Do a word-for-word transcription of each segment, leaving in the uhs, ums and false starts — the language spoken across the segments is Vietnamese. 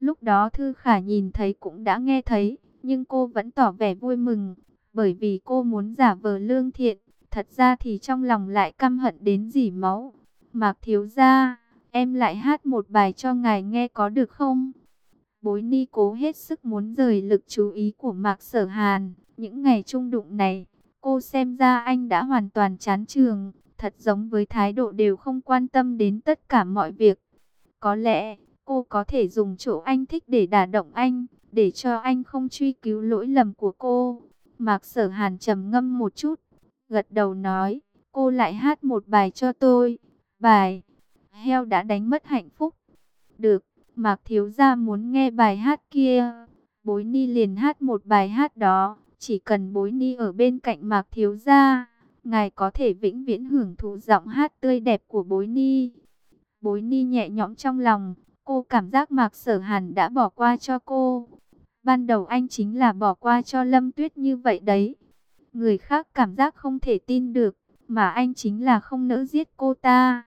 Lúc đó Thư Khả nhìn thấy cũng đã nghe thấy, nhưng cô vẫn tỏ vẻ vui mừng, bởi vì cô muốn giả vờ lương thiện, thật ra thì trong lòng lại căm hận đến rỉ máu. Mạc thiếu gia, em lại hát một bài cho ngài nghe có được không? Bối Ni cố hết sức muốn rời lực chú ý của Mạc Sở Hàn. Những ngày chung đụng này, cô xem ra anh đã hoàn toàn chán trường, thật giống với thái độ đều không quan tâm đến tất cả mọi việc. Có lẽ, cô có thể dùng chỗ anh thích để đả động anh, để cho anh không truy cứu lỗi lầm của cô. Mạc Sở Hàn trầm ngâm một chút, gật đầu nói, cô lại hát một bài cho tôi. Bài Heo đã đánh mất hạnh phúc. Được, Mạc thiếu gia muốn nghe bài hát kia. Bối Ni liền hát một bài hát đó. Chỉ cần Bối Ni ở bên cạnh Mạc thiếu gia, ngài có thể vĩnh viễn hưởng thụ giọng hát tươi đẹp của Bối Ni. Bối Ni nhẹ nhõm trong lòng, cô cảm giác Mạc Sở Hàn đã bỏ qua cho cô. Ban đầu anh chính là bỏ qua cho Lâm Tuyết như vậy đấy. Người khác cảm giác không thể tin được, mà anh chính là không nỡ giết cô ta.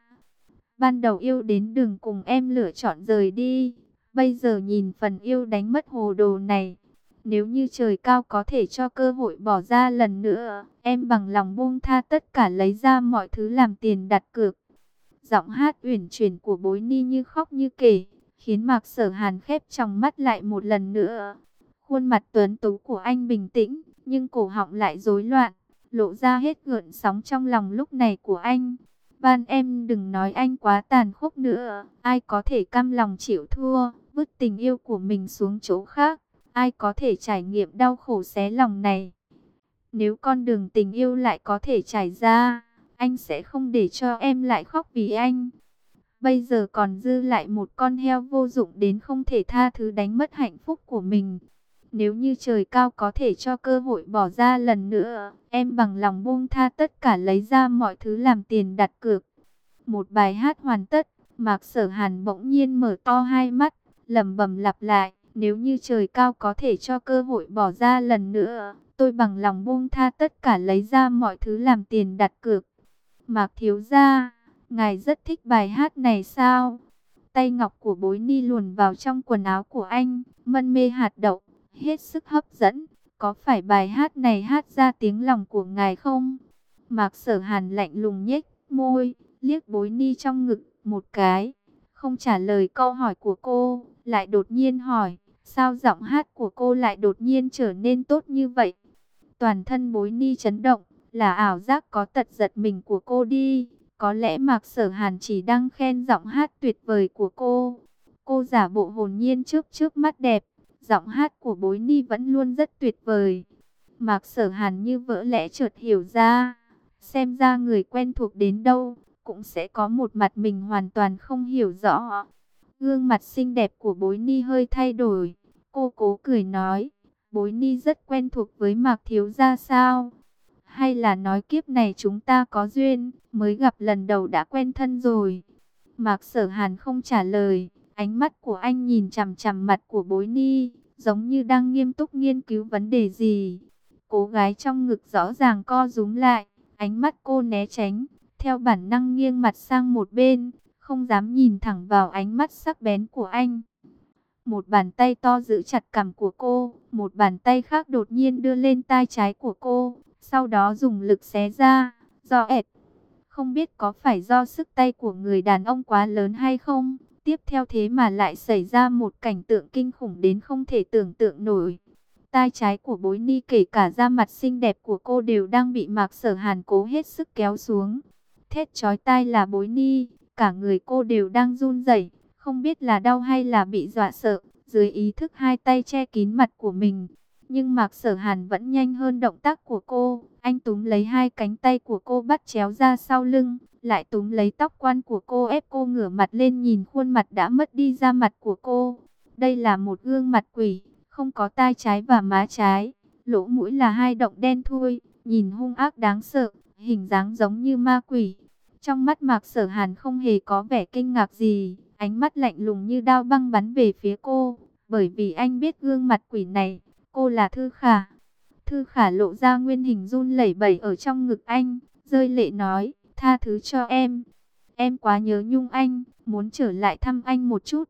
Ban đầu yêu đến đường cùng em lựa chọn rời đi, bây giờ nhìn phần yêu đánh mất hồ đồ này. Nếu như trời cao có thể cho cơ hội bỏ ra lần nữa, em bằng lòng buông tha tất cả lấy ra mọi thứ làm tiền đặt cược. Giọng hát uyển chuyển của Bối Ni như khóc như kể, khiến Mạc Sở Hàn khép tròng mắt lại một lần nữa. Khuôn mặt tuấn tú của anh bình tĩnh, nhưng cổ họng lại rối loạn, lộ ra hết gợn sóng trong lòng lúc này của anh. Van em đừng nói anh quá tàn khốc nữa, ai có thể cam lòng chịu thua, vứt tình yêu của mình xuống chỗ khác, ai có thể trải nghiệm đau khổ xé lòng này. Nếu con đường tình yêu lại có thể trải ra, anh sẽ không để cho em lại khóc vì anh. Bây giờ còn dư lại một con heo vô dụng đến không thể tha thứ đánh mất hạnh phúc của mình. Nếu như trời cao có thể cho cơ hội bỏ ra lần nữa, em bằng lòng buông tha tất cả lấy ra mọi thứ làm tiền đặt cược. Một bài hát hoàn tất, Mạc Sở Hàn bỗng nhiên mở to hai mắt, lẩm bẩm lặp lại, nếu như trời cao có thể cho cơ hội bỏ ra lần nữa, tôi bằng lòng buông tha tất cả lấy ra mọi thứ làm tiền đặt cược. Mạc thiếu gia, ngài rất thích bài hát này sao? Tay ngọc của Bối Ni luồn vào trong quần áo của anh, mân mê hạt đậu, hết sức hấp dẫn. Có phải bài hát này hát ra tiếng lòng của ngài không? Mạc Sở Hàn lạnh lùng nhếch môi, liếc Bối Ni trong ngực một cái, không trả lời câu hỏi của cô, lại đột nhiên hỏi, sao giọng hát của cô lại đột nhiên trở nên tốt như vậy? Toàn thân Bối Ni chấn động, là ảo giác có tật giật mình của cô đi. Có lẽ Mạc Sở Hàn chỉ đang khen giọng hát tuyệt vời của cô. Cô giả bộ hồn nhiên trước trước mắt đẹp, giọng hát của Bối Ni vẫn luôn rất tuyệt vời. Mạc Sở Hàn như vỡ lẽ chợt hiểu ra, xem ra người quen thuộc đến đâu, cũng sẽ có một mặt mình hoàn toàn không hiểu rõ. Gương mặt xinh đẹp của Bối Ni hơi thay đổi, cô cố cười nói, Bối Ni rất quen thuộc với Mạc thiếu gia sao? Hay là nói kiếp này chúng ta có duyên, mới gặp lần đầu đã quen thân rồi? Mạc Sở Hàn không trả lời, ánh mắt của anh nhìn chằm chằm mặt của Bối Ni, giống như đang nghiêm túc nghiên cứu vấn đề gì. Cô gái trong ngực rõ ràng co rúm lại, ánh mắt cô né tránh, theo bản năng nghiêng mặt sang một bên, không dám nhìn thẳng vào ánh mắt sắc bén của anh. Một bàn tay to giữ chặt cằm của cô, một bàn tay khác đột nhiên đưa lên tai trái của cô, sau đó dùng lực xé ra, do ẹt. Không biết có phải do sức tay của người đàn ông quá lớn hay không, tiếp theo thế mà lại xảy ra một cảnh tượng kinh khủng đến không thể tưởng tượng nổi. Tai trái của Bối Ni kể cả da mặt xinh đẹp của cô đều đang bị Mạc Sở Hàn cố hết sức kéo xuống. Thét chói tai là Bối Ni, cả người cô đều đang run rẩy, không biết là đau hay là bị dọa sợ, dưới ý thức hai tay che kín mặt của mình. Nhưng Mạc Sở Hàn vẫn nhanh hơn động tác của cô, anh túm lấy hai cánh tay của cô bắt chéo ra sau lưng, lại túm lấy tóc quan của cô ép cô ngửa mặt lên nhìn khuôn mặt đã mất đi da mặt của cô. Đây là một gương mặt quỷ, không có tai trái và má trái, lỗ mũi là hai động đen thui, nhìn hung ác đáng sợ, hình dáng giống như ma quỷ. Trong mắt Mạc Sở Hàn không hề có vẻ kinh ngạc gì, ánh mắt lạnh lùng như đao băng bắn về phía cô, bởi vì anh biết gương mặt quỷ này, cô là Thư Khả. Thư Khả lộ ra nguyên hình run lẩy bẩy ở trong ngực anh, rơi lệ nói, tha thứ cho em. Em quá nhớ nhung anh, muốn trở lại thăm anh một chút.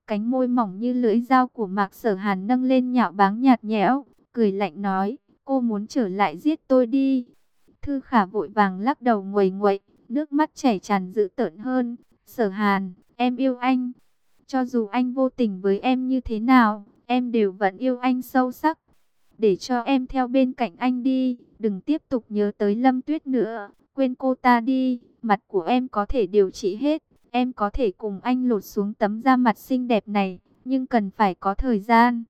Cánh môi mỏng như lưỡi dao của Mạc Sở Hàn nâng lên nhạo báng nhạt nhẽo, cười lạnh nói, cô muốn trở lại giết tôi đi. Thư Khả vội vàng lắc đầu nguầy nguậy, nước mắt chảy tràn dữ tợn hơn. Sở Hàn, em yêu anh. Cho dù anh vô tình với em như thế nào, em đều vẫn yêu anh sâu sắc. Để cho em theo bên cạnh anh đi, đừng tiếp tục nhớ tới Lâm Tuyết nữa, quên cô ta đi, mặt của em có thể điều trị hết. Em có thể cùng anh lột xuống tấm da mặt xinh đẹp này, nhưng cần phải có thời gian.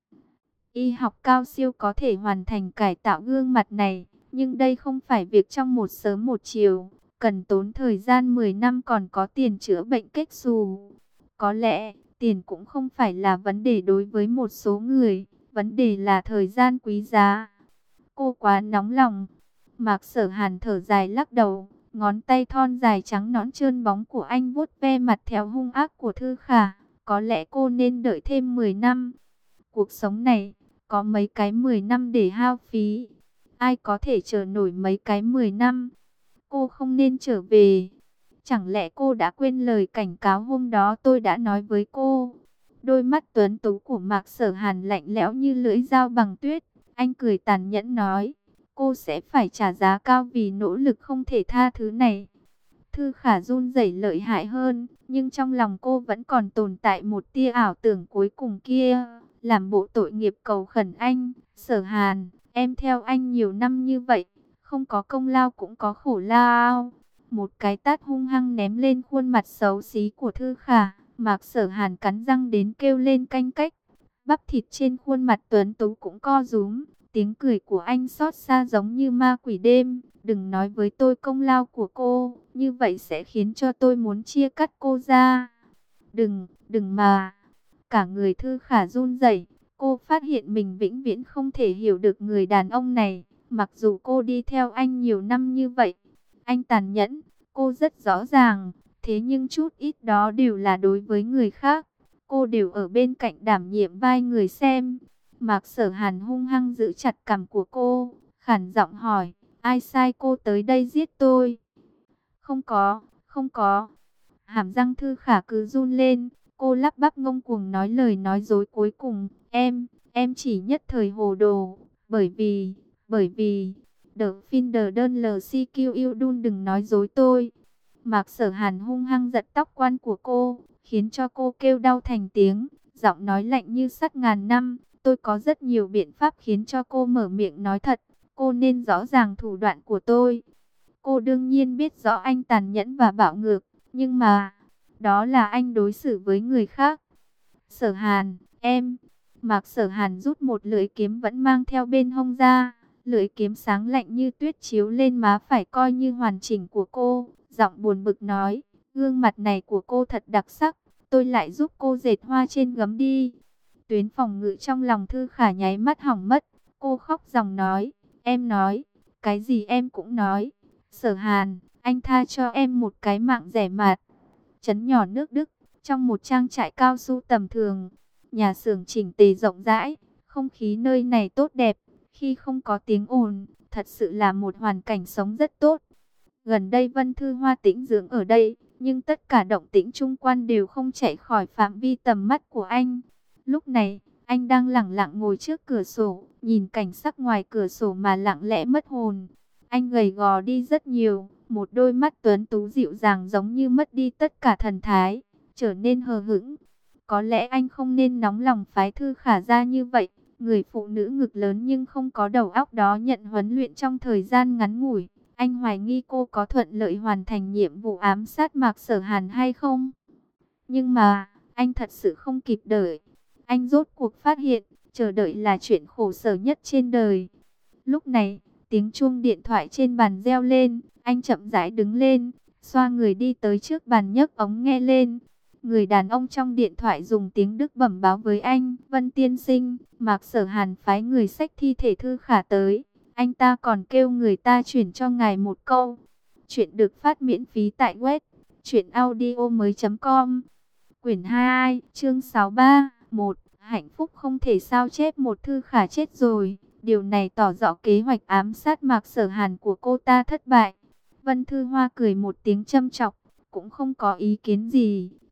Y học cao siêu có thể hoàn thành cải tạo gương mặt này, nhưng đây không phải việc trong một sớm một chiều, cần tốn thời gian mười năm còn có tiền chữa bệnh kết xù. Có lẽ, tiền cũng không phải là vấn đề đối với một số người, vấn đề là thời gian quý giá. Cô quá nóng lòng. Mạc Sở Hàn thở dài lắc đầu, ngón tay thon dài trắng nõn trơn bóng của anh vuốt ve mặt theo hung ác của Thư Khả. Có lẽ cô nên đợi thêm mười năm. Cuộc sống này, có mấy cái mười năm để hao phí. Ai có thể chờ nổi mấy cái mười năm? Cô không nên trở về. Chẳng lẽ cô đã quên lời cảnh cáo hôm đó tôi đã nói với cô? Đôi mắt tuấn tú của Mạc Sở Hàn lạnh lẽo như lưỡi dao bằng tuyết. Anh cười tàn nhẫn nói, cô sẽ phải trả giá cao vì nỗ lực không thể tha thứ này. Thư Khả run rẩy lợi hại hơn, nhưng trong lòng cô vẫn còn tồn tại một tia ảo tưởng cuối cùng kia, làm bộ tội nghiệp cầu khẩn anh. Sở Hàn, em theo anh nhiều năm như vậy, không có công lao cũng có khổ lao. Một cái tát hung hăng ném lên khuôn mặt xấu xí của Thư Khả. Mạc Sở Hàn cắn răng đến kêu lên canh cách. Bắp thịt trên khuôn mặt tuấn tú cũng co rúm. Tiếng cười của anh xót xa giống như ma quỷ đêm. Đừng nói với tôi công lao của cô, như vậy sẽ khiến cho tôi muốn chia cắt cô ra. Đừng, đừng mà. Cả người Thư Khả run rẩy. Cô phát hiện mình vĩnh viễn không thể hiểu được người đàn ông này. Mặc dù cô đi theo anh nhiều năm như vậy, anh tàn nhẫn, cô rất rõ ràng. Thế nhưng chút ít đó đều là đối với người khác. Cô đều ở bên cạnh đảm nhiệm vai người xem. Mạc Sở Hàn hung hăng giữ chặt cằm của cô, khản giọng hỏi, ai sai cô tới đây giết tôi? Không có, không có. Hàm răng Thư Khả cứ run lên, cô lắp bắp ngông cuồng nói lời nói dối cuối cùng, em, em chỉ nhất thời hồ đồ, bởi vì, bởi vì, The Finder đơn lờ xê quy yêu đun đừng nói dối tôi. Mạc Sở Hàn hung hăng giật tóc quan của cô, khiến cho cô kêu đau thành tiếng, giọng nói lạnh như sắt ngàn năm. Tôi có rất nhiều biện pháp khiến cho cô mở miệng nói thật, cô nên rõ ràng thủ đoạn của tôi. Cô đương nhiên biết rõ anh tàn nhẫn và bạo ngược, nhưng mà, đó là anh đối xử với người khác. Sở Hàn, em, Mạc Sở Hàn rút một lưỡi kiếm vẫn mang theo bên hông ra, lưỡi kiếm sáng lạnh như tuyết chiếu lên má phải coi như hoàn chỉnh của cô, giọng buồn bực nói, gương mặt này của cô thật đặc sắc, tôi lại giúp cô dệt hoa trên gấm đi. Tuyến phòng ngự trong lòng Thư Khả nháy mắt hỏng mất, cô khóc ròng nói, em nói, cái gì em cũng nói. Sở Hàn, anh tha cho em một cái mạng rẻ mạt. Trấn nhỏ nước Đức, trong một trang trại cao su tầm thường, nhà xưởng chỉnh tề rộng rãi, không khí nơi này tốt đẹp, khi không có tiếng ồn, thật sự là một hoàn cảnh sống rất tốt. Gần đây Vân Thư Hoa tĩnh dưỡng ở đây, nhưng tất cả động tĩnh chung quanh đều không chạy khỏi phạm vi tầm mắt của anh. Lúc này, anh đang lẳng lặng ngồi trước cửa sổ, nhìn cảnh sắc ngoài cửa sổ mà lặng lẽ mất hồn. Anh gầy gò đi rất nhiều, một đôi mắt tuấn tú dịu dàng giống như mất đi tất cả thần thái, trở nên hờ hững. Có lẽ anh không nên nóng lòng phái Thư Khả ra như vậy. Người phụ nữ ngực lớn nhưng không có đầu óc đó nhận huấn luyện trong thời gian ngắn ngủi. Anh hoài nghi cô có thuận lợi hoàn thành nhiệm vụ ám sát Mạc Sở Hàn hay không. Nhưng mà, anh thật sự không kịp đợi. Anh rốt cuộc phát hiện, chờ đợi là chuyện khổ sở nhất trên đời. Lúc này, tiếng chuông điện thoại trên bàn reo lên. Anh chậm rãi đứng lên, xoa người đi tới trước bàn nhấc ống nghe lên. Người đàn ông trong điện thoại dùng tiếng Đức bẩm báo với anh, Vân tiên sinh, Mạc Sở Hàn phái người xách thi thể Thư Khả tới. Anh ta còn kêu người ta chuyển cho ngài một câu. Chuyện được phát miễn phí tại web truyện audio mới chấm com. Quyển hai, chương sáu mươi ba, một. Hạnh phúc không thể sao chép một. Thư Khả chết rồi. Điều này tỏ rõ kế hoạch ám sát Mạc Sở Hàn của cô ta thất bại. Vân Thư Hoa cười một tiếng châm chọc, cũng không có ý kiến gì,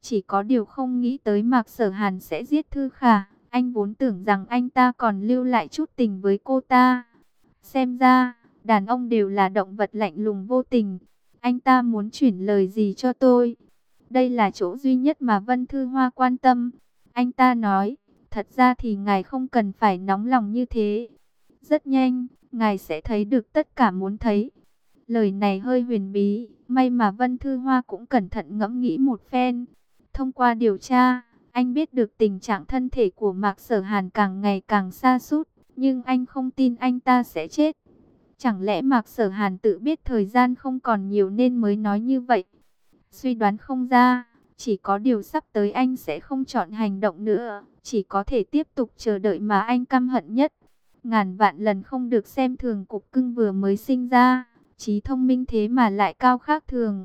Chỉ có điều không nghĩ tới Mạc Sở Hàn sẽ giết Thư Khả. Anh vốn tưởng rằng anh ta còn lưu lại chút tình với cô ta. Xem ra, đàn ông đều là động vật lạnh lùng vô tình. Anh ta muốn chuyển lời gì cho tôi? Đây là chỗ duy nhất mà Vân Thư Hoa quan tâm. Anh ta nói, thật ra thì ngài không cần phải nóng lòng như thế. Rất nhanh, ngài sẽ thấy được tất cả muốn thấy. Lời này hơi huyền bí, may mà Vân Thư Hoa cũng cẩn thận ngẫm nghĩ một phen. Thông qua điều tra, anh biết được tình trạng thân thể của Mạc Sở Hàn càng ngày càng sa sút, nhưng anh không tin anh ta sẽ chết. Chẳng lẽ Mạc Sở Hàn tự biết thời gian không còn nhiều nên mới nói như vậy? Suy đoán không ra, chỉ có điều sắp tới anh sẽ không chọn hành động nữa, chỉ có thể tiếp tục chờ đợi mà anh căm hận nhất. Ngàn vạn lần không được xem thường cục cưng vừa mới sinh ra, trí thông minh thế mà lại cao khác thường.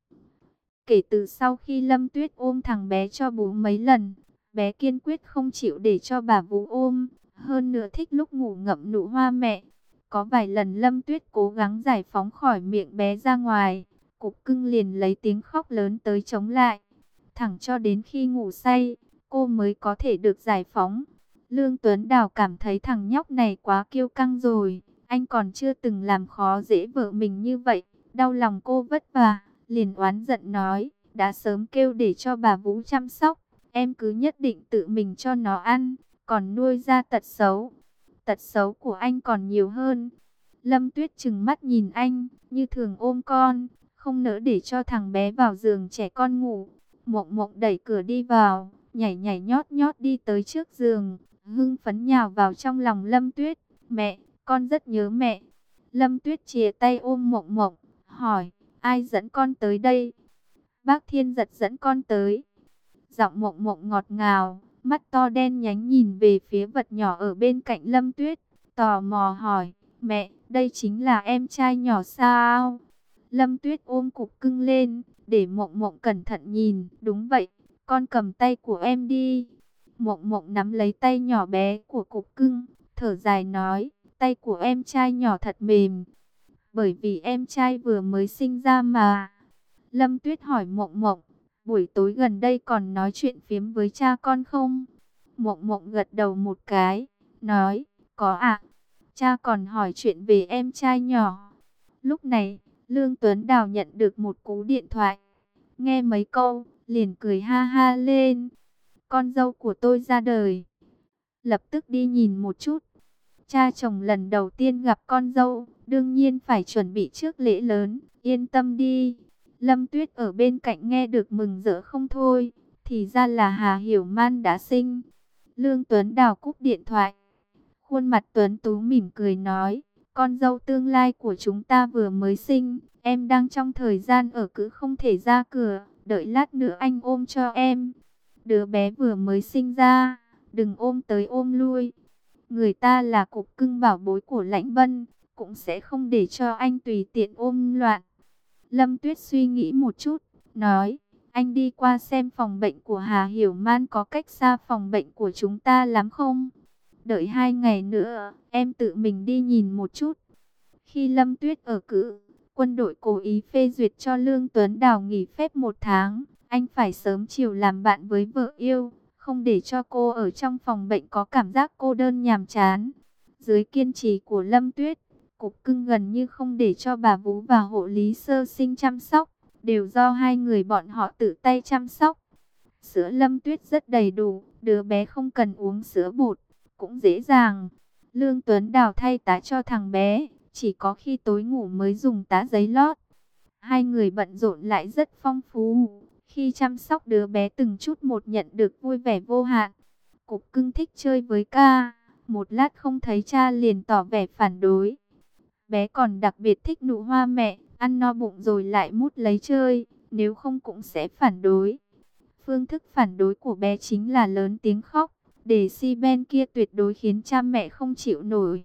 Kể từ sau khi Lâm Tuyết ôm thằng bé cho bú mấy lần, bé kiên quyết không chịu để cho bà vú ôm, hơn nữa thích lúc ngủ ngậm nụ hoa mẹ. Có vài lần Lâm Tuyết cố gắng giải phóng khỏi miệng bé ra ngoài, cục cưng liền lấy tiếng khóc lớn tới chống lại. Thẳng cho đến khi ngủ say, cô mới có thể được giải phóng. Lương Tuấn Đào cảm thấy thằng nhóc này quá kiêu căng rồi, anh còn chưa từng làm khó dễ vợ mình như vậy, đau lòng cô vất vả, liền oán giận nói, đã sớm kêu để cho bà Vũ chăm sóc, em cứ nhất định tự mình cho nó ăn, còn nuôi ra tật xấu. Tật xấu của anh còn nhiều hơn. Lâm Tuyết trừng mắt nhìn anh, như thường ôm con, không nỡ để cho thằng bé vào giường trẻ con ngủ. Mộng Mộng đẩy cửa đi vào, nhảy nhảy nhót nhót đi tới trước giường, hưng phấn nhào vào trong lòng Lâm Tuyết. Mẹ, con rất nhớ mẹ. Lâm Tuyết chìa tay ôm Mộng Mộng, hỏi, ai dẫn con tới đây? Bác Thiên Giật dẫn con tới. Giọng Mộng Mộng ngọt ngào, mắt to đen nhánh nhìn về phía vật nhỏ ở bên cạnh Lâm Tuyết, tò mò hỏi, mẹ, đây chính là em trai nhỏ sao? Lâm Tuyết ôm cục cưng lên, để Mộng Mộng cẩn thận nhìn, đúng vậy, con cầm tay của em đi. Mộng Mộng nắm lấy tay nhỏ bé của cục cưng, thở dài nói, tay của em trai nhỏ thật mềm, bởi vì em trai vừa mới sinh ra mà. Lâm Tuyết hỏi Mộng Mộng, buổi tối gần đây còn nói chuyện phiếm với cha con không? Mộng Mộng gật đầu một cái, nói, có ạ. Cha còn hỏi chuyện về em trai nhỏ. Lúc này, Lương Tuấn Đào nhận được một cú điện thoại. Nghe mấy câu, liền cười ha ha lên. Con dâu của tôi ra đời. Lập tức đi nhìn một chút. Cha chồng lần đầu tiên gặp con dâu, đương nhiên phải chuẩn bị trước lễ lớn, yên tâm đi. Lâm Tuyết ở bên cạnh nghe được mừng rỡ không thôi, thì ra là Hà Hiểu Man đã sinh. Lương Tuấn Đào cúp điện thoại. Khuôn mặt Tuấn Tú mỉm cười nói, con dâu tương lai của chúng ta vừa mới sinh, em đang trong thời gian ở cữ không thể ra cửa, đợi lát nữa anh ôm cho em. Đứa bé vừa mới sinh ra, đừng ôm tới ôm lui. Người ta là cục cưng bảo bối của Lãnh Vân, cũng sẽ không để cho anh tùy tiện ôm loạn. Lâm Tuyết suy nghĩ một chút, nói, anh đi qua xem phòng bệnh của Hà Hiểu Man có cách xa phòng bệnh của chúng ta lắm không? Đợi hai ngày nữa, em tự mình đi nhìn một chút. Khi Lâm Tuyết ở cữ, quân đội cố ý phê duyệt cho Lương Tuấn Đào nghỉ phép một tháng. Anh phải sớm chiều làm bạn với vợ yêu, không để cho cô ở trong phòng bệnh có cảm giác cô đơn nhàm chán. Dưới kiên trì của Lâm Tuyết, cục cưng gần như không để cho bà vú và hộ lý sơ sinh chăm sóc, đều do hai người bọn họ tự tay chăm sóc. Sữa Lâm Tuyết rất đầy đủ, đứa bé không cần uống sữa bột, cũng dễ dàng. Lương Tuấn Đào thay tá cho thằng bé, chỉ có khi tối ngủ mới dùng tá giấy lót. Hai người bận rộn lại rất phong phú. Khi chăm sóc đứa bé từng chút một nhận được vui vẻ vô hạn. Cục cưng thích chơi với ca, một lát không thấy cha liền tỏ vẻ phản đối. Bé còn đặc biệt thích nụ hoa mẹ, ăn no bụng rồi lại mút lấy chơi, nếu không cũng sẽ phản đối. Phương thức phản đối của bé chính là lớn tiếng khóc, để si ben kia tuyệt đối khiến cha mẹ không chịu nổi.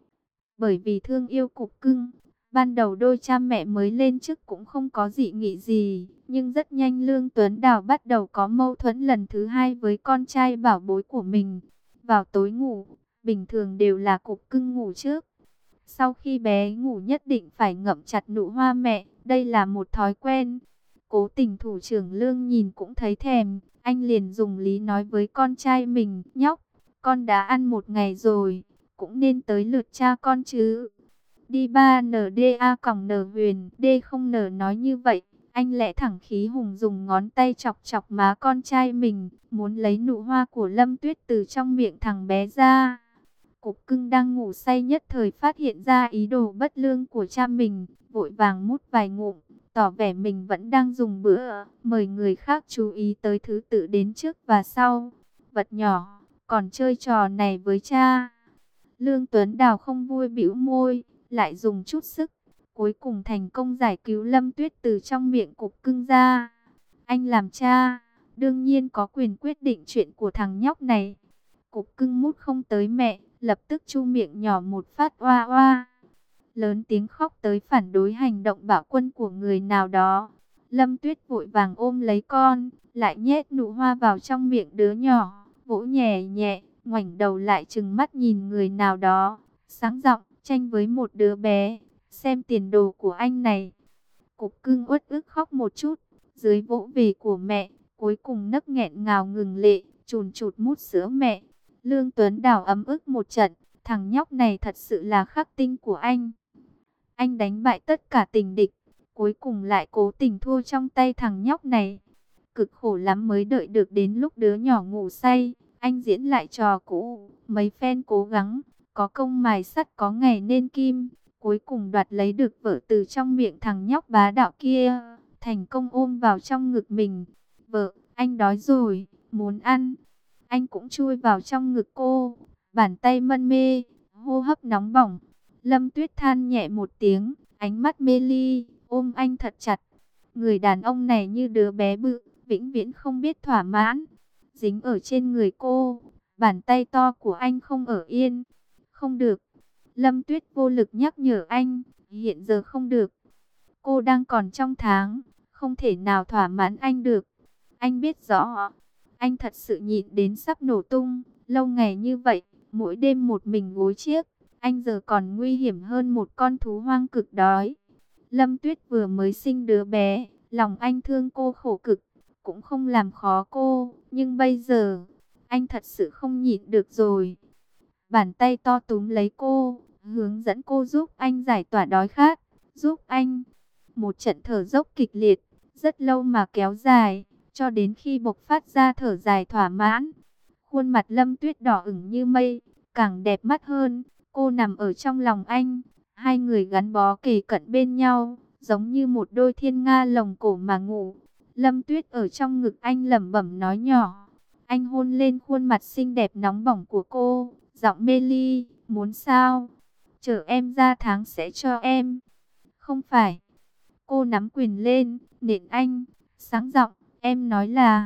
Bởi vì thương yêu cục cưng, ban đầu đôi cha mẹ mới lên chức cũng không có dị nghị gì, nhưng rất nhanh Lương Tuấn Đào bắt đầu có mâu thuẫn lần thứ hai với con trai bảo bối của mình. Vào tối ngủ, bình thường đều là cục cưng ngủ trước. Sau khi bé ngủ nhất định phải ngậm chặt nụ hoa mẹ, đây là một thói quen. Cố Tình thủ trưởng Lương nhìn cũng thấy thèm, anh liền dùng lý nói với con trai mình, nhóc, con đã ăn một ngày rồi, cũng nên tới lượt cha con chứ. Đi ba N D A còng N Huyền, D không N nói như vậy, anh lẽ thẳng khí hùng dùng ngón tay chọc chọc má con trai mình, muốn lấy nụ hoa của Lâm Tuyết từ trong miệng thằng bé ra. Cục Cưng đang ngủ say nhất thời phát hiện ra ý đồ bất lương của cha mình, vội vàng mút vài ngụm, tỏ vẻ mình vẫn đang dùng bữa, mời người khác chú ý tới thứ tự đến trước và sau. Vật nhỏ, còn chơi trò này với cha. Lương Tuấn Đào không vui bĩu môi, lại dùng chút sức, cuối cùng thành công giải cứu Lâm Tuyết từ trong miệng Cục Cưng ra. Anh làm cha, đương nhiên có quyền quyết định chuyện của thằng nhóc này. Cục Cưng mút không tới mẹ, lập tức chu miệng nhỏ một phát oa oa. Lớn tiếng khóc tới phản đối hành động bạo quân của người nào đó. Lâm Tuyết vội vàng ôm lấy con, lại nhét nụ hoa vào trong miệng đứa nhỏ, vỗ nhẹ nhẹ, ngoảnh đầu lại trừng mắt nhìn người nào đó, sáng giọng tranh với một đứa bé, xem tiền đồ của anh này. Cục Cưng uất ức khóc một chút, dưới vỗ về của mẹ, cuối cùng nấc nghẹn ngào ngừng lệ, chùn chụt mút sữa mẹ. Lương Tuấn Đào ấm ức một trận, thằng nhóc này thật sự là khắc tinh của anh. Anh đánh bại tất cả tình địch, cuối cùng lại cố tình thua trong tay thằng nhóc này. Cực khổ lắm mới đợi được đến lúc đứa nhỏ ngủ say, anh diễn lại trò cũ, mấy phen cố gắng, có công mài sắt có ngày nên kim, cuối cùng đoạt lấy được vợ từ trong miệng thằng nhóc bá đạo kia, thành công ôm vào trong ngực mình. Vợ, anh đói rồi, muốn ăn. Anh cũng chui vào trong ngực cô, bàn tay mân mê, hô hấp nóng bỏng. Lâm Tuyết than nhẹ một tiếng, ánh mắt mê ly, ôm anh thật chặt. Người đàn ông này như đứa bé bự, vĩnh viễn không biết thỏa mãn. Dính ở trên người cô, bàn tay to của anh không ở yên. Không được. Lâm Tuyết vô lực nhắc nhở anh, hiện giờ không được. Cô đang còn trong tháng, không thể nào thỏa mãn anh được. Anh biết rõ, anh thật sự nhịn đến sắp nổ tung. Lâu ngày như vậy, mỗi đêm một mình gối chiếc, anh giờ còn nguy hiểm hơn một con thú hoang cực đói. Lâm Tuyết vừa mới sinh đứa bé, lòng anh thương cô khổ cực, cũng không làm khó cô. Nhưng bây giờ, anh thật sự không nhịn được rồi. Bàn tay to túm lấy cô, hướng dẫn cô giúp anh giải tỏa đói khát, giúp anh. Một trận thở dốc kịch liệt, rất lâu mà kéo dài, cho đến khi bộc phát ra thở dài thỏa mãn. Khuôn mặt Lâm Tuyết đỏ ửng như mây, càng đẹp mắt hơn. Cô nằm ở trong lòng anh, hai người gắn bó kề cận bên nhau, giống như một đôi thiên nga lồng cổ mà ngủ. Lâm Tuyết ở trong ngực anh lẩm bẩm nói nhỏ. Anh hôn lên khuôn mặt xinh đẹp nóng bỏng của cô, giọng mê ly, muốn sao? Chờ em ra tháng sẽ cho em. Không phải. Cô nắm quyền lên, nện anh, sáng giọng, em nói là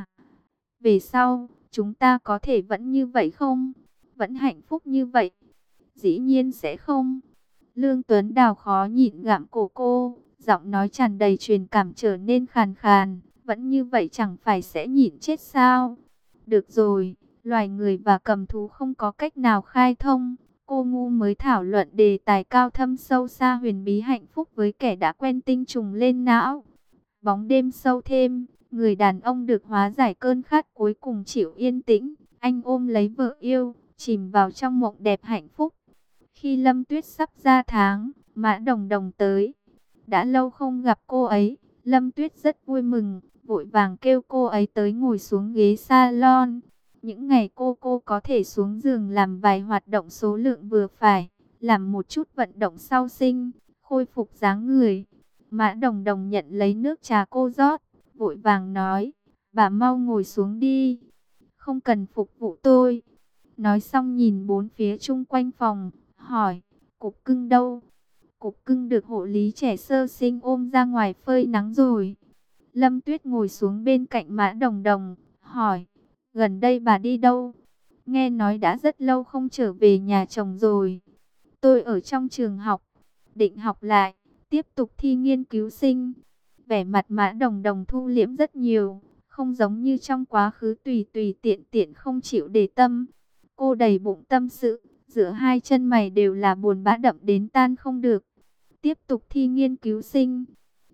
về sau, chúng ta có thể vẫn như vậy không? Vẫn hạnh phúc như vậy? Dĩ nhiên sẽ không. Lương Tuấn Đào khó nhịn gặm cổ cô, giọng nói tràn đầy truyền cảm trở nên khàn khàn. Vẫn như vậy chẳng phải sẽ nhịn chết sao? Được rồi, loài người và cầm thú không có cách nào khai thông. Cô ngu mới thảo luận đề tài cao thâm sâu xa huyền bí hạnh phúc với kẻ đã quen tinh trùng lên não. Bóng đêm sâu thêm, người đàn ông được hóa giải cơn khát cuối cùng chịu yên tĩnh. Anh ôm lấy vợ yêu, chìm vào trong mộng đẹp hạnh phúc. Khi Lâm Tuyết sắp ra tháng, Mã Đồng Đồng tới. Đã lâu không gặp cô ấy, Lâm Tuyết rất vui mừng, vội vàng kêu cô ấy tới ngồi xuống ghế salon. Những ngày cô cô có thể xuống giường làm vài hoạt động số lượng vừa phải, làm một chút vận động sau sinh, khôi phục dáng người. Mã Đồng Đồng nhận lấy nước trà cô rót, vội vàng nói, bà mau ngồi xuống đi, không cần phục vụ tôi. Nói xong nhìn bốn phía chung quanh phòng, hỏi, Cục Cưng đâu? Cục Cưng được hộ lý trẻ sơ sinh ôm ra ngoài phơi nắng rồi. Lâm Tuyết ngồi xuống bên cạnh Mã Đồng Đồng, hỏi, gần đây bà đi đâu? Nghe nói đã rất lâu không trở về nhà chồng rồi. Tôi ở trong trường học, định học lại, tiếp tục thi nghiên cứu sinh. Vẻ mặt Mã Đồng Đồng thu liễm rất nhiều, không giống như trong quá khứ tùy tùy tiện tiện không chịu để tâm. Cô đầy bụng tâm sự, giữa hai chân mày đều là buồn bã đậm đến tan không được. Tiếp tục thi nghiên cứu sinh.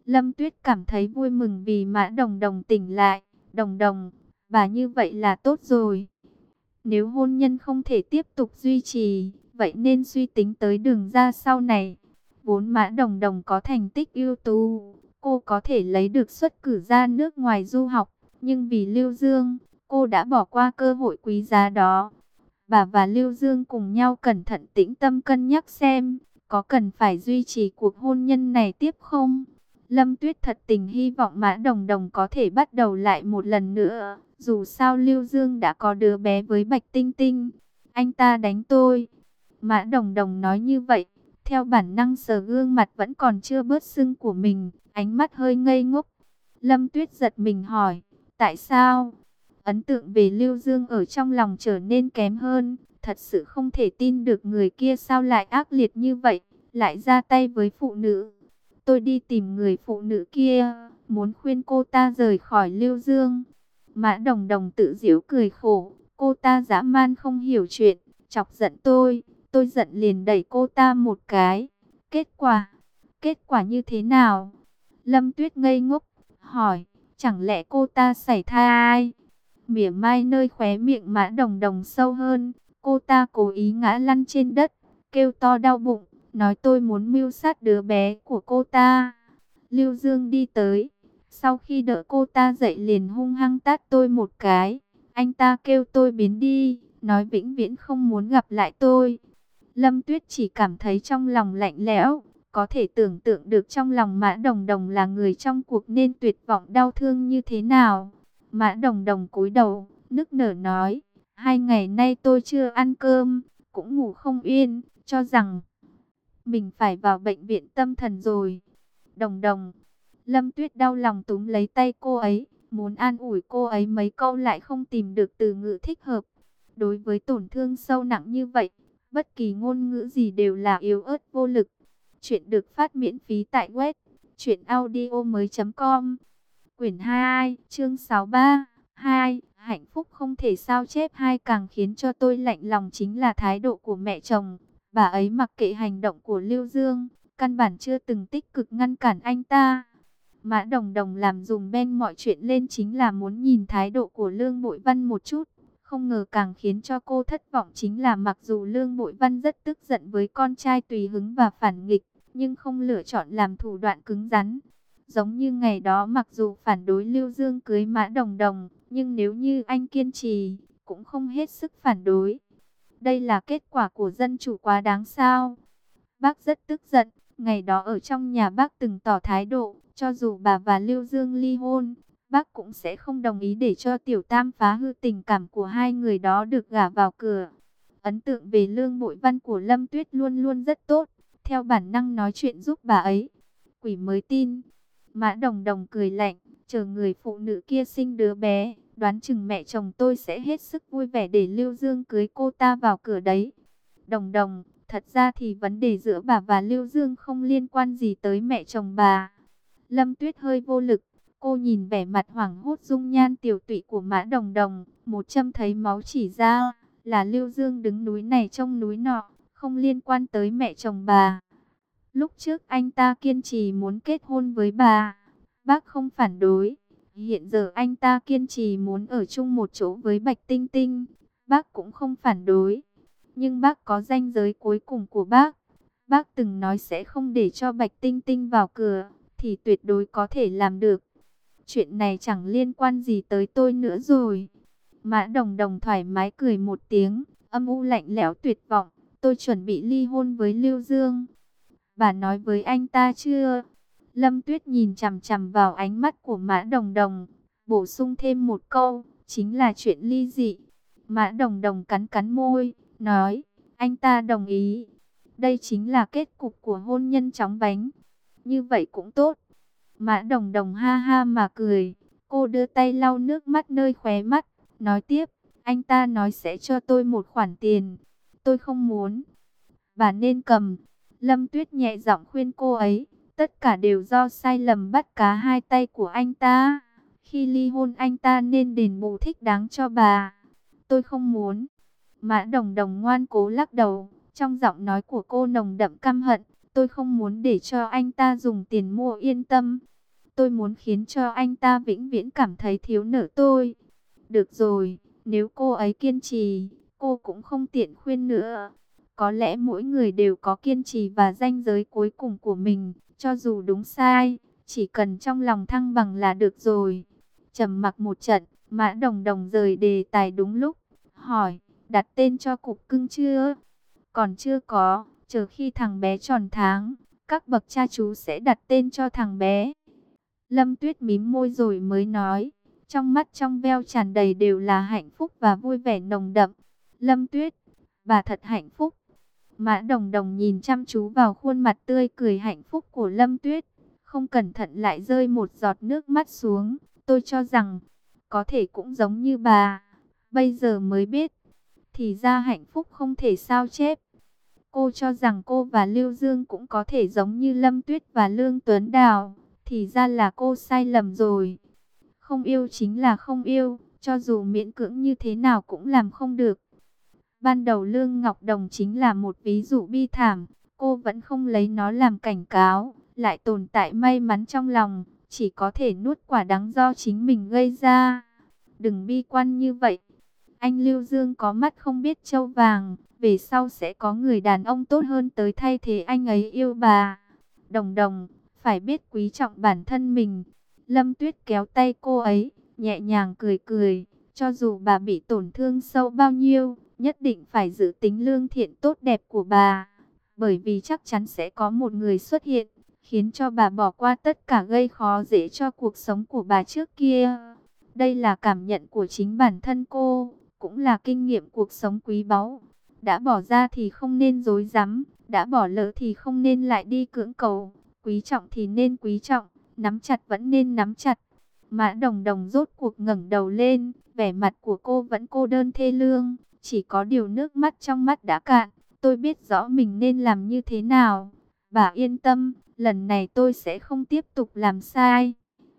Lâm Tuyết cảm thấy vui mừng vì Mã Đồng Đồng tỉnh lại. Đồng Đồng, bà như vậy là tốt rồi. Nếu hôn nhân không thể tiếp tục duy trì, vậy nên suy tính tới đường ra sau này. Vốn Mã Đồng Đồng có thành tích ưu tú, cô có thể lấy được suất cử ra nước ngoài du học. Nhưng vì Lưu Dương, cô đã bỏ qua cơ hội quý giá đó. Bà và Lưu Dương cùng nhau cẩn thận tĩnh tâm cân nhắc xem, có cần phải duy trì cuộc hôn nhân này tiếp không? Lâm Tuyết thật tình hy vọng Mã Đồng Đồng có thể bắt đầu lại một lần nữa. Dù sao Lưu Dương đã có đứa bé với Bạch Tinh Tinh. Anh ta đánh tôi. Mã Đồng Đồng nói như vậy, theo bản năng sờ gương mặt vẫn còn chưa bớt sưng của mình, ánh mắt hơi ngây ngốc. Lâm Tuyết giật mình hỏi, tại sao? Ấn tượng về Lưu Dương ở trong lòng trở nên kém hơn. Thật sự không thể tin được người kia sao lại ác liệt như vậy, lại ra tay với phụ nữ. Tôi đi tìm người phụ nữ kia, muốn khuyên cô ta rời khỏi Lưu Dương. Mã Đồng Đồng tự giễu cười khổ, cô ta dã man không hiểu chuyện, chọc giận tôi, tôi giận liền đẩy cô ta một cái. Kết quả, kết quả như thế nào? Lâm Tuyết ngây ngốc, hỏi, chẳng lẽ cô ta sảy thai? Mỉa mai nơi khóe miệng Mã Đồng Đồng sâu hơn, cô ta cố ý ngã lăn trên đất, kêu to đau bụng, nói tôi muốn mưu sát đứa bé của cô ta. Lưu Dương đi tới, sau khi đỡ cô ta dậy liền hung hăng tát tôi một cái. Anh ta kêu tôi biến đi, nói vĩnh viễn không muốn gặp lại tôi. Lâm Tuyết chỉ cảm thấy trong lòng lạnh lẽo, có thể tưởng tượng được trong lòng Mã Đồng Đồng là người trong cuộc nên tuyệt vọng đau thương như thế nào. Mã Đồng Đồng cúi đầu, nức nở nói, hai ngày nay tôi chưa ăn cơm, cũng ngủ không yên, cho rằng mình phải vào bệnh viện tâm thần rồi. Đồng Đồng, Lâm Tuyết đau lòng túm lấy tay cô ấy, muốn an ủi cô ấy mấy câu lại không tìm được từ ngữ thích hợp. Đối với tổn thương sâu nặng như vậy, bất kỳ ngôn ngữ gì đều là yếu ớt vô lực. Chuyện được phát miễn phí tại web truyện audio mới chấm com. Quyển hai, chương sáu mươi ba, hai, hạnh phúc không thể sao chép. Hai, càng khiến cho tôi lạnh lòng chính là thái độ của mẹ chồng. Bà ấy mặc kệ hành động của Lưu Dương, căn bản chưa từng tích cực ngăn cản anh ta. Mã Đồng Đồng làm dùm beng mọi chuyện lên chính là muốn nhìn thái độ của Lương Bội Văn một chút. Không ngờ càng khiến cho cô thất vọng chính là mặc dù Lương Bội Văn rất tức giận với con trai tùy hứng và phản nghịch, nhưng không lựa chọn làm thủ đoạn cứng rắn. Giống như ngày đó mặc dù phản đối Lưu Dương cưới Mã Đồng Đồng, nhưng nếu như anh kiên trì, cũng không hết sức phản đối. Đây là kết quả của dân chủ quá đáng sao? Bác rất tức giận, ngày đó ở trong nhà bác từng tỏ thái độ, cho dù bà và Lưu Dương ly hôn, bác cũng sẽ không đồng ý để cho Tiểu Tam phá hư tình cảm của hai người đó được gả vào cửa. Ấn tượng về Lương Bội Văn của Lâm Tuyết luôn luôn rất tốt, theo bản năng nói chuyện giúp bà ấy. Quỷ mới tin. Mã Đồng Đồng cười lạnh, chờ người phụ nữ kia sinh đứa bé, đoán chừng mẹ chồng tôi sẽ hết sức vui vẻ để Lưu Dương cưới cô ta vào cửa đấy. Đồng Đồng, thật ra thì vấn đề giữa bà và Lưu Dương không liên quan gì tới mẹ chồng bà. Lâm Tuyết hơi vô lực, cô nhìn vẻ mặt hoảng hốt dung nhan tiểu tụy của Mã Đồng Đồng, một châm thấy máu chỉ ra là Lưu Dương đứng núi này trông núi nọ, không liên quan tới mẹ chồng bà. Lúc trước anh ta kiên trì muốn kết hôn với bà, bác không phản đối. Hiện giờ anh ta kiên trì muốn ở chung một chỗ với Bạch Tinh Tinh, bác cũng không phản đối. Nhưng bác có ranh giới cuối cùng của bác. Bác từng nói sẽ không để cho Bạch Tinh Tinh vào cửa, thì tuyệt đối có thể làm được. Chuyện này chẳng liên quan gì tới tôi nữa rồi. Mã Đồng Đồng thoải mái cười một tiếng, âm u lạnh lẽo tuyệt vọng. Tôi chuẩn bị ly hôn với Lưu Dương. Bà nói với anh ta chưa? Lâm Tuyết nhìn chằm chằm vào ánh mắt của Mã Đồng Đồng, bổ sung thêm một câu, chính là chuyện ly dị. Mã Đồng Đồng cắn cắn môi, nói, anh ta đồng ý. Đây chính là kết cục của hôn nhân chóng vánh. Như vậy cũng tốt. Mã Đồng Đồng ha ha mà cười, cô đưa tay lau nước mắt nơi khóe mắt, nói tiếp, anh ta nói sẽ cho tôi một khoản tiền. Tôi không muốn. Bà nên cầm. Lâm Tuyết nhẹ giọng khuyên cô ấy, tất cả đều do sai lầm bắt cá hai tay của anh ta. Khi ly hôn anh ta nên đền bù thích đáng cho bà. Tôi không muốn. Mã Đồng Đồng ngoan cố lắc đầu, trong giọng nói của cô nồng đậm căm hận. Tôi không muốn để cho anh ta dùng tiền mua yên tâm. Tôi muốn khiến cho anh ta vĩnh viễn cảm thấy thiếu nợ tôi. Được rồi, nếu cô ấy kiên trì, cô cũng không tiện khuyên nữa. Có lẽ mỗi người đều có kiên trì và ranh giới cuối cùng của mình, cho dù đúng sai, chỉ cần trong lòng thăng bằng là được rồi. Trầm mặc một trận, Mã Đồng Đồng rời đề tài đúng lúc, hỏi, đặt tên cho cục cưng chưa? Còn chưa có, chờ khi thằng bé tròn tháng, các bậc cha chú sẽ đặt tên cho thằng bé. Lâm Tuyết mím môi rồi mới nói, trong mắt trong veo tràn đầy đều là hạnh phúc và vui vẻ nồng đậm. Lâm Tuyết, bà thật hạnh phúc. Mã Đồng Đồng nhìn chăm chú vào khuôn mặt tươi cười hạnh phúc của Lâm Tuyết, không cẩn thận lại rơi một giọt nước mắt xuống. Tôi cho rằng, có thể cũng giống như bà, bây giờ mới biết, thì ra hạnh phúc không thể sao chép. Cô cho rằng cô và Lưu Dương cũng có thể giống như Lâm Tuyết và Lương Tuấn Đào, thì ra là cô sai lầm rồi. Không yêu chính là không yêu, cho dù miễn cưỡng như thế nào cũng làm không được. Ban đầu Lương Ngọc Đồng chính là một ví dụ bi thảm, cô vẫn không lấy nó làm cảnh cáo, lại tồn tại may mắn trong lòng, chỉ có thể nuốt quả đắng do chính mình gây ra. Đừng bi quan như vậy. Anh Lưu Dương có mắt không biết trâu vàng, về sau sẽ có người đàn ông tốt hơn tới thay thế anh ấy yêu bà. Đồng Đồng, phải biết quý trọng bản thân mình. Lâm Tuyết kéo tay cô ấy, nhẹ nhàng cười cười, cho dù bà bị tổn thương sâu bao nhiêu, nhất định phải giữ tính lương thiện tốt đẹp của bà. Bởi vì chắc chắn sẽ có một người xuất hiện, khiến cho bà bỏ qua tất cả gây khó dễ cho cuộc sống của bà trước kia. Đây là cảm nhận của chính bản thân cô, cũng là kinh nghiệm cuộc sống quý báu. Đã bỏ ra thì không nên dối rắm, đã bỏ lỡ thì không nên lại đi cưỡng cầu. Quý trọng thì nên quý trọng, nắm chặt vẫn nên nắm chặt. Mã Đồng Đồng rốt cuộc ngẩng đầu lên, vẻ mặt của cô vẫn cô đơn thê lương, chỉ có điều nước mắt trong mắt đã cạn. Tôi biết rõ mình nên làm như thế nào. Bà yên tâm, lần này tôi sẽ không tiếp tục làm sai.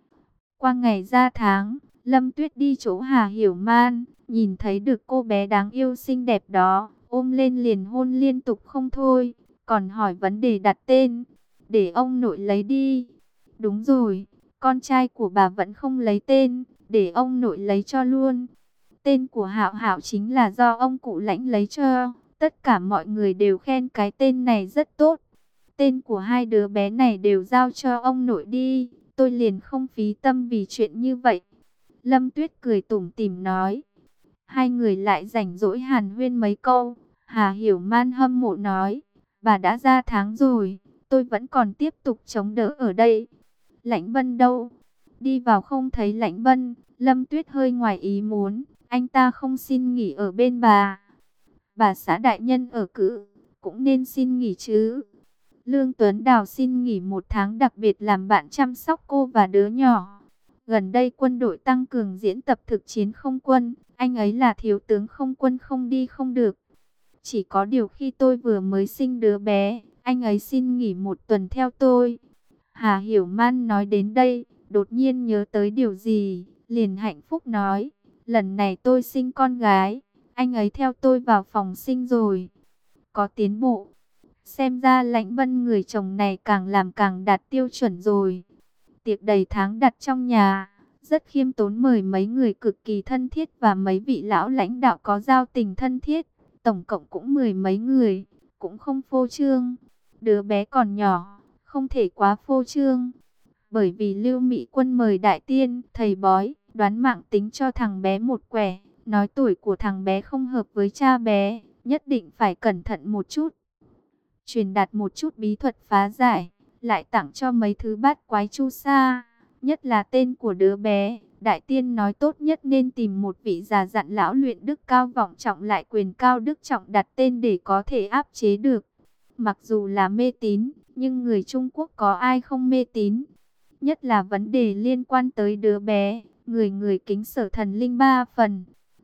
Qua ngày ra tháng, Lâm Tuyết đi chỗ Hà Hiểu Man, nhìn thấy được cô bé đáng yêu xinh đẹp đó, ôm lên liền hôn liên tục không thôi, còn hỏi vấn đề đặt tên, để ông nội lấy đi. Đúng rồi, con trai của bà vẫn không lấy tên, để ông nội lấy cho luôn. Tên của Hạo Hạo chính là do ông cụ Lãnh lấy cho, tất cả mọi người đều khen cái tên này rất tốt. Tên của hai đứa bé này đều giao cho ông nội đi, tôi liền không phí tâm vì chuyện như vậy. Lâm Tuyết cười tủm tỉm nói. Hai người lại rảnh rỗi hàn huyên mấy câu. Hà Hiểu Man hâm mộ nói, bà đã ra tháng rồi, tôi vẫn còn tiếp tục chống đỡ ở đây. Lãnh Vân đâu? Đi vào không thấy Lãnh Vân. Lâm Tuyết hơi ngoài ý muốn, anh ta không xin nghỉ ở bên bà. Bà xã đại nhân ở cữ, cũng nên xin nghỉ chứ. Lương Tuấn Đào xin nghỉ một tháng đặc biệt làm bạn chăm sóc cô và đứa nhỏ. Gần đây quân đội tăng cường diễn tập thực chiến không quân, anh ấy là thiếu tướng không quân không đi không được. Chỉ có điều khi tôi vừa mới sinh đứa bé, anh ấy xin nghỉ một tuần theo tôi. Hà Hiểu Man nói đến đây, đột nhiên nhớ tới điều gì, liền hạnh phúc nói, lần này tôi sinh con gái, anh ấy theo tôi vào phòng sinh rồi. Có tiến bộ, xem ra Lãnh Vân người chồng này càng làm càng đạt tiêu chuẩn rồi. Tiệc đầy tháng đặt trong nhà, rất khiêm tốn mời mấy người cực kỳ thân thiết và mấy vị lão lãnh đạo có giao tình thân thiết. Tổng cộng cũng mười mấy người, cũng không phô trương. Đứa bé còn nhỏ, không thể quá phô trương. Bởi vì Lưu Mỹ Quân mời đại tiên, thầy bói, đoán mạng tính cho thằng bé một quẻ. Nói tuổi của thằng bé không hợp với cha bé, nhất định phải cẩn thận một chút. Truyền đạt một chút bí thuật phá giải, lại tặng cho mấy thứ bát quái chu sa, nhất là tên của đứa bé. Đại tiên nói tốt nhất nên tìm một vị già dặn lão luyện đức cao vọng trọng lại quyền cao đức trọng đặt tên để có thể áp chế được. Mặc dù là mê tín, nhưng người Trung Quốc có ai không mê tín? Nhất là vấn đề liên quan tới đứa bé, người người kính sở thần linh ba phần.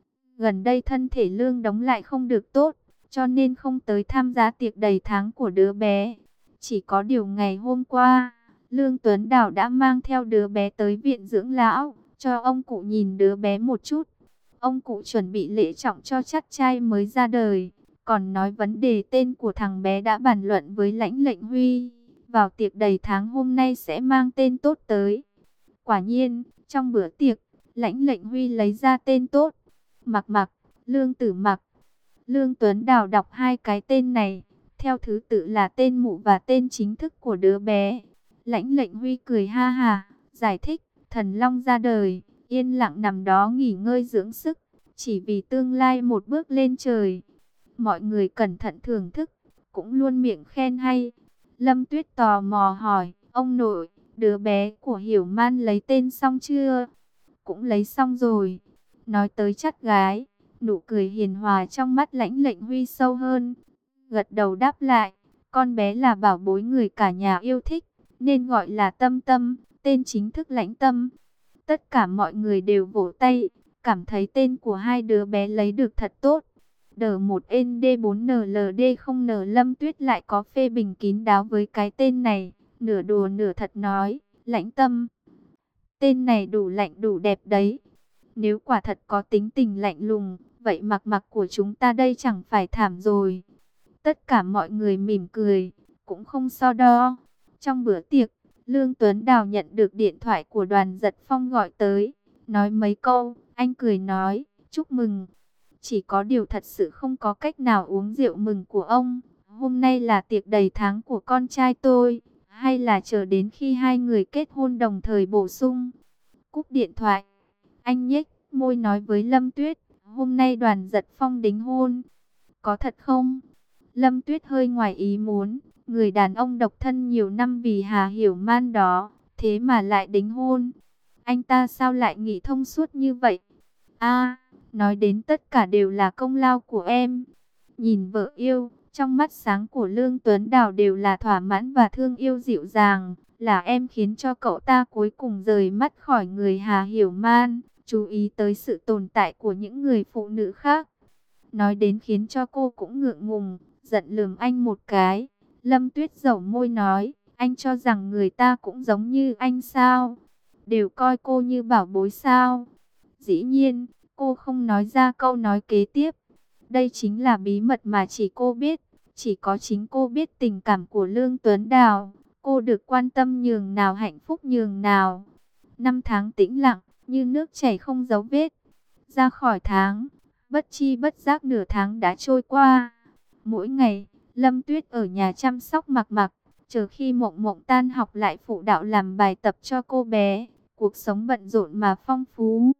Gần đây thân thể Lương Đống lại không được tốt, cho nên không tới tham gia tiệc đầy tháng của đứa bé. Chỉ có điều ngày hôm qua, Lương Tuấn Đào đã mang theo đứa bé tới viện dưỡng lão, cho ông cụ nhìn đứa bé một chút. Ông cụ chuẩn bị lễ trọng cho chắt trai mới ra đời, còn nói vấn đề tên của thằng bé đã bàn luận với Lãnh Lệnh Huy. Vào tiệc đầy tháng hôm nay sẽ mang tên tốt tới. Quả nhiên, trong bữa tiệc, Lãnh Lệnh Huy lấy ra tên tốt. Mặc Mặc, Lương Tử Mặc. Lương Tuấn Đào đọc hai cái tên này, theo thứ tự là tên mụ và tên chính thức của đứa bé. Lãnh Lệnh Huy cười ha hà, giải thích, thần long ra đời, yên lặng nằm đó nghỉ ngơi dưỡng sức, chỉ vì tương lai một bước lên trời. Mọi người cẩn thận thưởng thức, cũng luôn miệng khen hay. Lâm Tuyết tò mò hỏi, ông nội, đứa bé của Hiểu Man lấy tên xong chưa? Cũng lấy xong rồi. Nói tới chắt gái, nụ cười hiền hòa trong mắt Lãnh Lệnh Huy sâu hơn. Gật đầu đáp lại, con bé là bảo bối người cả nhà yêu thích, nên gọi là Tâm Tâm, tên chính thức Lãnh Tâm. Tất cả mọi người đều vỗ tay, cảm thấy tên của hai đứa bé lấy được thật tốt. đờ một en đê bốn en lờ đê không en Lâm Tuyết lại có phê bình kín đáo với cái tên này, nửa đùa nửa thật nói, Lãnh Tâm. Tên này đủ lạnh đủ đẹp đấy. Nếu quả thật có tính tình lạnh lùng, vậy Mặc Mặc của chúng ta đây chẳng phải thảm rồi. Tất cả mọi người mỉm cười, cũng không so đo. Trong bữa tiệc, Lương Tuấn Đào nhận được điện thoại của Đoàn Giật Phong gọi tới, nói mấy câu, anh cười nói, chúc mừng. Chỉ có điều thật sự không có cách nào uống rượu mừng của ông. Hôm nay là tiệc đầy tháng của con trai tôi, hay là chờ đến khi hai người kết hôn đồng thời bổ sung. Cúp điện thoại, anh nhếch môi nói với Lâm Tuyết, hôm nay Đoàn Giật Phong đính hôn. Có thật không? Lâm Tuyết hơi ngoài ý muốn, người đàn ông độc thân nhiều năm vì Hà Hiểu Man đó, thế mà lại đính hôn. Anh ta sao lại nghĩ thông suốt như vậy? A, nói đến tất cả đều là công lao của em. Nhìn vợ yêu, trong mắt sáng của Lương Tuấn Đào đều là thỏa mãn và thương yêu dịu dàng. Là em khiến cho cậu ta cuối cùng rời mắt khỏi người Hà Hiểu Man, chú ý tới sự tồn tại của những người phụ nữ khác. Nói đến khiến cho cô cũng ngượng ngùng, giận lườm anh một cái. Lâm Tuyết dẩu môi nói, anh cho rằng người ta cũng giống như anh sao? Đều coi cô như bảo bối sao? Dĩ nhiên, cô không nói ra câu nói kế tiếp. Đây chính là bí mật mà chỉ cô biết, chỉ có chính cô biết tình cảm của Lương Tuấn Đào. Cô được quan tâm nhường nào hạnh phúc nhường nào. Năm tháng tĩnh lặng, như nước chảy không dấu vết. Ra khỏi tháng, bất chi bất giác nửa tháng đã trôi qua. Mỗi ngày, Lâm Tuyết ở nhà chăm sóc Mặc Mặc, chờ khi Mộng Mộng tan học lại phụ đạo làm bài tập cho cô bé. Cuộc sống bận rộn mà phong phú.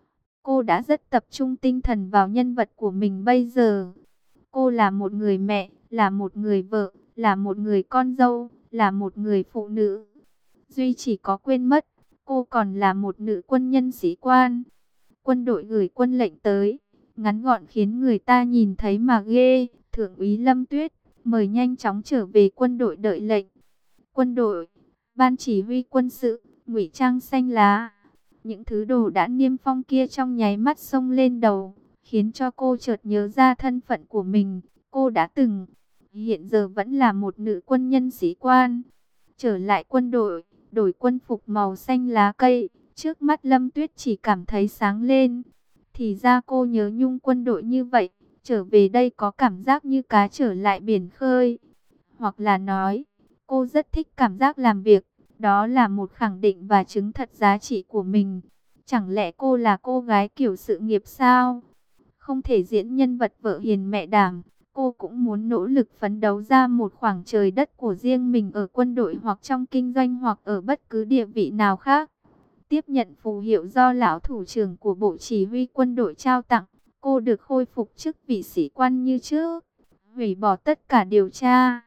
Cô đã rất tập trung tinh thần vào nhân vật của mình bây giờ. Cô là một người mẹ, là một người vợ, là một người con dâu, là một người phụ nữ. Duy chỉ có quên mất, cô còn là một nữ quân nhân sĩ quan. Quân đội gửi quân lệnh tới, ngắn gọn khiến người ta nhìn thấy mà ghê. Thượng úy Lâm Tuyết, mời nhanh chóng trở về quân đội đợi lệnh. Quân đội, ban chỉ huy quân sự, ngụy trang xanh lá. Những thứ đồ đã niêm phong kia trong nháy mắt xông lên đầu, khiến cho cô chợt nhớ ra thân phận của mình. Cô đã từng, hiện giờ vẫn là một nữ quân nhân sĩ quan. Trở lại quân đội, đổi quân phục màu xanh lá cây, trước mắt Lâm Tuyết chỉ cảm thấy sáng lên. Thì ra cô nhớ nhung quân đội như vậy, trở về đây có cảm giác như cá trở lại biển khơi. Hoặc là nói, cô rất thích cảm giác làm việc, đó là một khẳng định và chứng thật giá trị của mình. Chẳng lẽ cô là cô gái kiểu sự nghiệp sao? Không thể diễn nhân vật vợ hiền mẹ đảm, cô cũng muốn nỗ lực phấn đấu ra một khoảng trời đất của riêng mình ở quân đội hoặc trong kinh doanh hoặc ở bất cứ địa vị nào khác. Tiếp nhận phù hiệu do lão thủ trưởng của Bộ Chỉ huy quân đội trao tặng, cô được khôi phục chức vị sĩ quan như trước, hủy bỏ tất cả điều tra.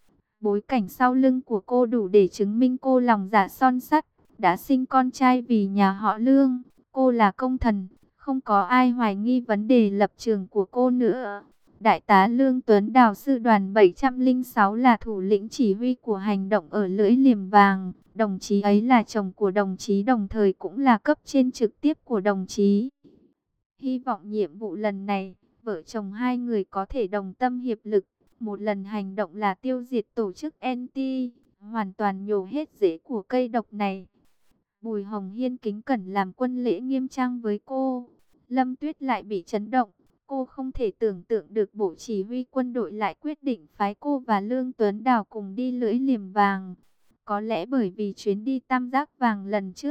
Bối cảnh sau lưng của cô đủ để chứng minh cô lòng dạ son sắt, đã sinh con trai vì nhà họ Lương. Cô là công thần, không có ai hoài nghi vấn đề lập trường của cô nữa. Đại tá Lương Tuấn Đào sư đoàn bảy trăm lẻ sáu là thủ lĩnh chỉ huy của hành động ở lưỡi liềm vàng. Đồng chí ấy là chồng của đồng chí, đồng thời cũng là cấp trên trực tiếp của đồng chí. Hy vọng nhiệm vụ lần này, vợ chồng hai người có thể đồng tâm hiệp lực. Một lần hành động là tiêu diệt tổ chức en tê, hoàn toàn nhổ hết rễ của cây độc này. Bùi Hồng Hiên kính cẩn làm quân lễ nghiêm trang với cô. Lâm Tuyết lại bị chấn động. Cô không thể tưởng tượng được Bộ Chỉ huy quân đội lại quyết định phái cô và Lương Tuấn Đào cùng đi lưỡi liềm vàng. Có lẽ bởi vì chuyến đi tam giác vàng lần trước,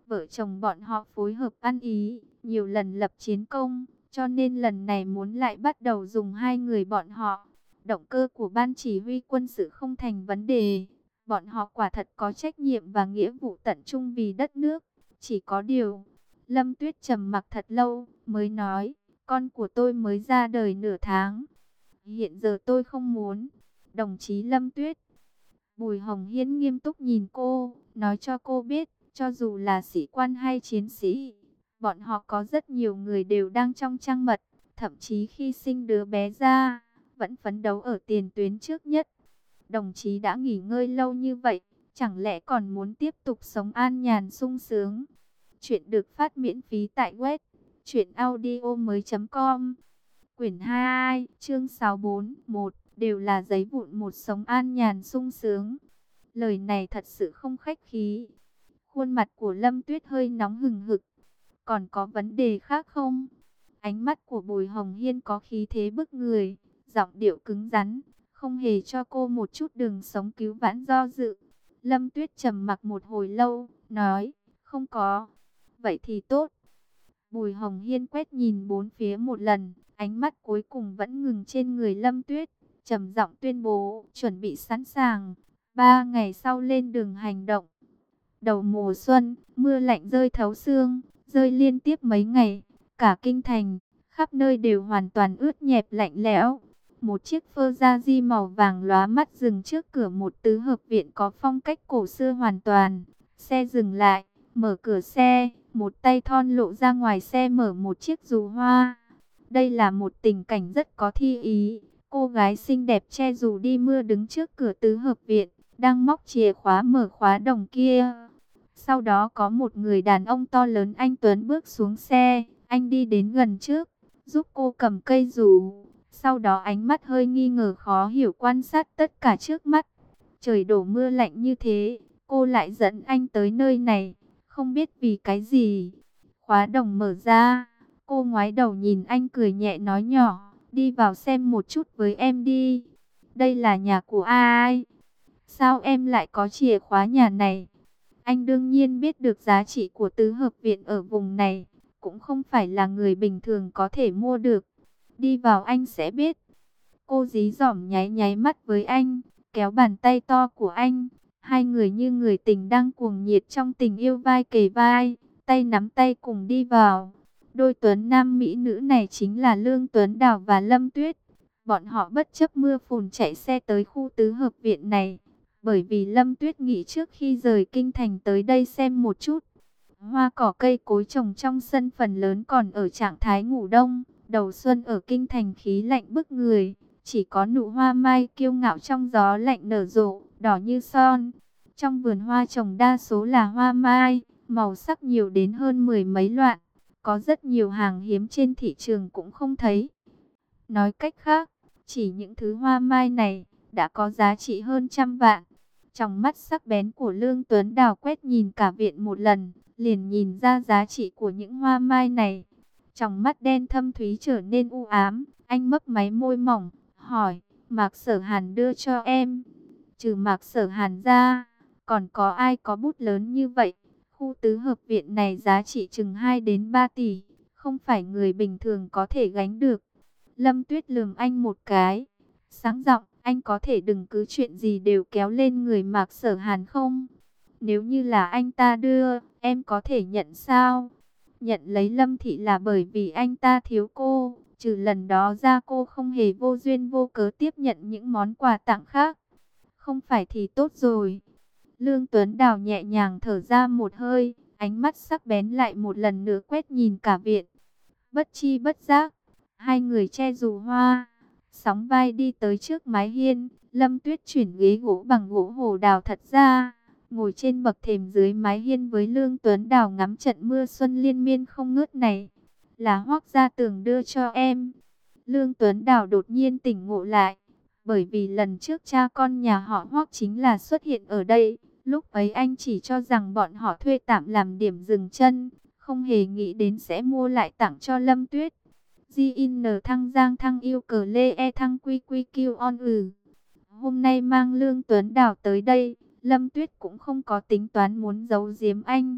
Vợ chồng bọn họ phối hợp ăn ý, nhiều lần lập chiến công, cho nên lần này muốn lại bắt đầu dùng hai người bọn họ. Động cơ của ban chỉ huy quân sự không thành vấn đề. Bọn họ quả thật có trách nhiệm và nghĩa vụ tận trung vì đất nước. Chỉ có điều, Lâm Tuyết trầm mặc thật lâu, mới nói, con của tôi mới ra đời nửa tháng. Hiện giờ tôi không muốn. Đồng chí Lâm Tuyết. Bùi Hồng Hiên nghiêm túc nhìn cô, nói cho cô biết, cho dù là sĩ quan hay chiến sĩ, bọn họ có rất nhiều người đều đang trong trăng mật, thậm chí khi sinh đứa bé ra, vẫn phấn đấu ở tiền tuyến trước nhất. Đồng chí đã nghỉ ngơi lâu như vậy, chẳng lẽ còn muốn tiếp tục sống an nhàn sung sướng? Chuyện được phát miễn phí tại web truyện audio mới chấm com. Quyển hai, chương sáu bốn một, đều là giấy vụn một sống an nhàn sung sướng. Lời này thật sự không khách khí. Khuôn mặt của Lâm Tuyết hơi nóng hừng hực. Còn có vấn đề khác không? Ánh mắt của Bùi Hồng Hiên có khí thế bức người, giọng điệu cứng rắn, không hề cho cô một chút đường sống cứu vãn do dự. Lâm Tuyết trầm mặc một hồi lâu, nói, không có. Vậy thì tốt. Bùi Hồng Hiên quét nhìn bốn phía một lần, ánh mắt cuối cùng vẫn ngừng trên người Lâm Tuyết, trầm giọng tuyên bố, chuẩn bị sẵn sàng. Ba ngày sau lên đường hành động. Đầu mùa xuân, mưa lạnh rơi thấu xương, rơi liên tiếp mấy ngày, cả kinh thành, khắp nơi đều hoàn toàn ướt nhẹp lạnh lẽo. Một chiếc Ferrari màu vàng lóa mắt dừng trước cửa một tứ hợp viện có phong cách cổ xưa hoàn toàn. Xe dừng lại, mở cửa xe, một tay thon lộ ra ngoài xe mở một chiếc dù hoa. Đây là một tình cảnh rất có thi ý. Cô gái xinh đẹp che dù đi mưa đứng trước cửa tứ hợp viện, đang móc chìa khóa mở khóa đồng kia. Sau đó có một người đàn ông to lớn anh tuấn bước xuống xe. Anh đi đến gần trước, giúp cô cầm cây dù. Sau đó ánh mắt hơi nghi ngờ khó hiểu quan sát tất cả trước mắt. Trời đổ mưa lạnh như thế, cô lại dẫn anh tới nơi này, không biết vì cái gì. Khóa đồng mở ra, cô ngoái đầu nhìn anh cười nhẹ nói nhỏ, đi vào xem một chút với em đi. Đây là nhà của ai? Sao em lại có chìa khóa nhà này? Anh đương nhiên biết được giá trị của tứ hợp viện ở vùng này, cũng không phải là người bình thường có thể mua được. Đi vào anh sẽ biết. Cô dí dỏm nháy nháy mắt với anh, kéo bàn tay to của anh. Hai người như người tình đang cuồng nhiệt trong tình yêu vai kề vai, tay nắm tay cùng đi vào. Đôi tuấn nam mỹ nữ này chính là Lương Tuấn Đào và Lâm Tuyết. Bọn họ bất chấp mưa phùn chạy xe tới khu tứ hợp viện này, bởi vì Lâm Tuyết nghĩ trước khi rời kinh thành tới đây xem một chút. Hoa cỏ cây cối trồng trong sân phần lớn còn ở trạng thái ngủ đông. Đầu xuân ở kinh thành khí lạnh bức người, chỉ có nụ hoa mai kiêu ngạo trong gió lạnh nở rộ, đỏ như son. Trong vườn hoa trồng đa số là hoa mai, màu sắc nhiều đến hơn mười mấy loại. Có rất nhiều hàng hiếm trên thị trường cũng không thấy. Nói cách khác, chỉ những thứ hoa mai này đã có giá trị hơn trăm vạn. Trong mắt sắc bén của Lương Tuấn Đào quét nhìn cả viện một lần, liền nhìn ra giá trị của những hoa mai này. Trong mắt đen thâm thúy trở nên u ám, anh mấp máy môi mỏng, hỏi, Mạc Sở Hàn đưa cho em. Trừ Mạc Sở Hàn ra, còn có ai có bút lớn như vậy? Khu tứ hợp viện này giá trị chừng hai đến ba tỷ, không phải người bình thường có thể gánh được. Lâm Tuyết lườm anh một cái, sáng giọng, anh có thể đừng cứ chuyện gì đều kéo lên người Mạc Sở Hàn không? Nếu như là anh ta đưa, em có thể nhận sao? Nhận lấy Lâm Thị là bởi vì anh ta thiếu cô, trừ lần đó ra cô không hề vô duyên vô cớ tiếp nhận những món quà tặng khác. Không phải thì tốt rồi. Lương Tuấn Đào nhẹ nhàng thở ra một hơi, ánh mắt sắc bén lại một lần nữa quét nhìn cả viện. Bất chi bất giác, hai người che dù hoa, sóng vai đi tới trước mái hiên. Lâm Tuyết chuyển ghế gỗ bằng gỗ hồ đào thật ra, ngồi trên bậc thềm dưới mái hiên với Lương Tuấn Đào ngắm trận mưa xuân liên miên không ngớt này. Là Hoác Gia Tường đưa cho em. Lương Tuấn Đào đột nhiên tỉnh ngộ lại, bởi vì lần trước cha con nhà họ Hoác chính là xuất hiện ở đây. Lúc ấy anh chỉ cho rằng bọn họ thuê tạm làm điểm dừng chân, không hề nghĩ đến sẽ mua lại tặng cho Lâm Tuyết. G in thăng giang thăng yêu cờ lê e thăng quy quy kêu on ừ. Hôm nay mang Lương Tuấn Đào tới đây, Lâm Tuyết cũng không có tính toán muốn giấu giếm anh.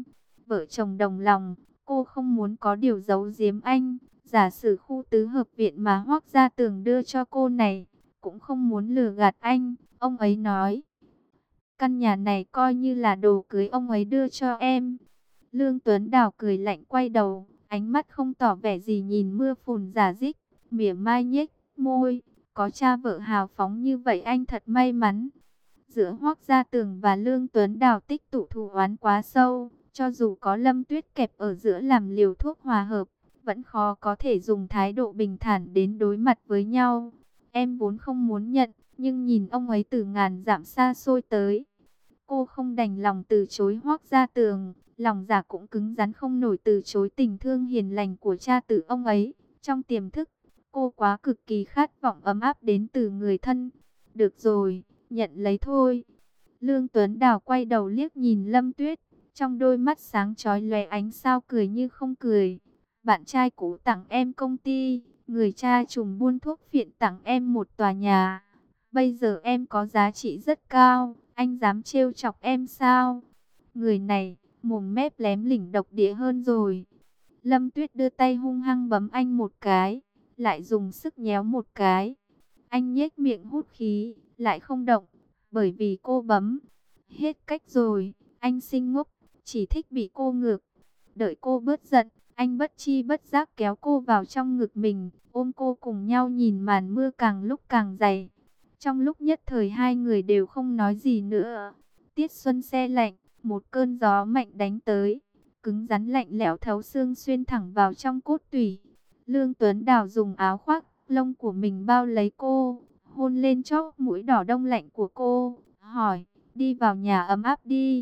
vợ chồng đồng lòng, cô không muốn có điều giấu giếm anh. Giả sử khu tứ hợp viện mà Hoác Gia Tường đưa cho cô này, cũng không muốn lừa gạt anh. Ông ấy nói, căn nhà này coi như là đồ cưới ông ấy đưa cho em. Lương Tuấn Đào cười lạnh quay đầu, ánh mắt không tỏ vẻ gì nhìn mưa phùn rả rích, mỉa mai nhếch môi. Có cha vợ hào phóng như vậy anh thật may mắn. Giữa Hoác Gia Tường và Lương Tuấn Đào tích tụ thù oán quá sâu, cho dù có Lâm Tuyết kẹp ở giữa làm liều thuốc hòa hợp, vẫn khó có thể dùng thái độ bình thản đến đối mặt với nhau. Em vốn không muốn nhận, nhưng nhìn ông ấy từ ngàn dặm xa xôi tới, cô không đành lòng từ chối Hoác Gia Tường. Lòng dạ cũng cứng rắn không nổi từ chối tình thương hiền lành của cha tử ông ấy. Trong tiềm thức, cô quá cực kỳ khát vọng ấm áp đến từ người thân. Được rồi, nhận lấy thôi. Lương Tuấn Đào quay đầu liếc nhìn Lâm Tuyết, trong đôi mắt sáng chói lóe ánh sao cười như không cười. Bạn trai cũ tặng em công ty, người cha trùm buôn thuốc phiện tặng em một tòa nhà. Bây giờ em có giá trị rất cao, anh dám trêu chọc em sao? Người này, mồm mép lém lỉnh độc địa hơn rồi. Lâm Tuyết đưa tay hung hăng bấm anh một cái, lại dùng sức nhéo một cái. Anh nhếch miệng hút khí, lại không động, bởi vì cô bấm. Hết cách rồi, anh sinh ngốc, chỉ thích bị cô ngược. Đợi cô bớt giận, anh bất chi bất giác kéo cô vào trong ngực mình, ôm cô cùng nhau nhìn màn mưa càng lúc càng dày. Trong lúc nhất thời hai người đều không nói gì nữa. Tiết xuân se lạnh, một cơn gió mạnh đánh tới, cứng rắn lạnh lẽo thấu xương xuyên thẳng vào trong cốt tủy. Lương Tuấn Đào dùng áo khoác lông của mình bao lấy cô, hôn lên chóp mũi đỏ đông lạnh của cô, hỏi, đi vào nhà ấm áp đi.